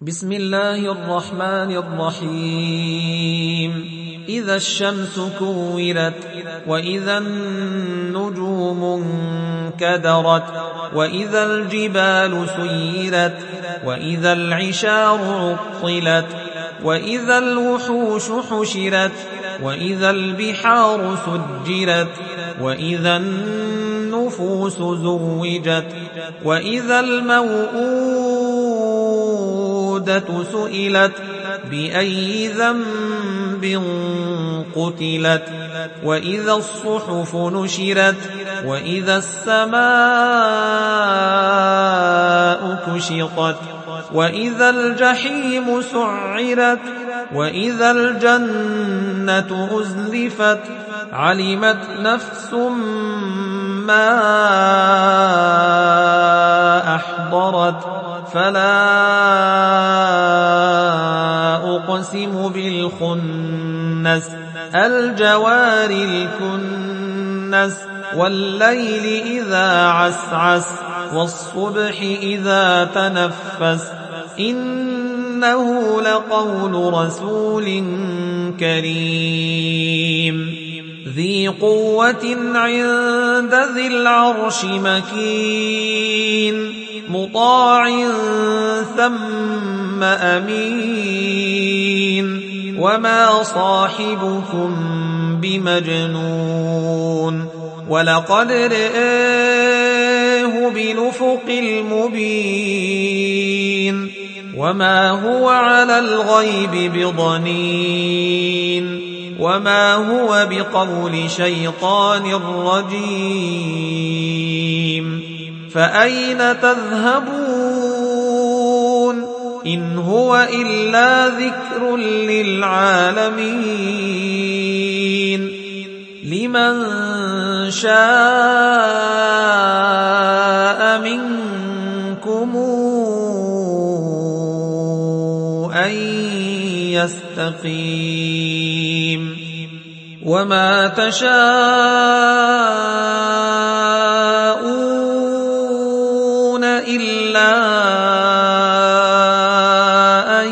بسم الله الرحمن الرحيم إذا الشمس كورت وإذا النجوم انكدرت وإذا الجبال سيرت وإذا العشار عطلت وإذا الوحوش حشرت وإذا البحار سجرت وإذا النفوس زوجت وإذا الموءودة سئلت بأي ذنب قتلت وإذا الصحف نشرت وإذا السماء كشطت وإذا الجحيم سعرت وإذا الجنة أزلفت علمت نفس ما أحضرت فلا أقسم بالخنس الجوار الكنس والليل إذا عسعس والصبح إذا تنفس إنه لقول رسول كريم ذي قوة عند ذي العرش مكين مطاع ثم أمين وما صاحبكم بمجنون ولقد رآه بالأفق المبين وما هو على الغيب بضنين وما هو بقول شيطان رجيم فأين تذهبون إن هو إلا ذكر للعالمين لمن شاء منكم أن يستقيم وما تشاءون إلا أن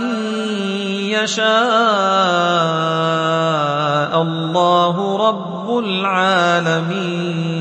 يشاء الله رب العالمين.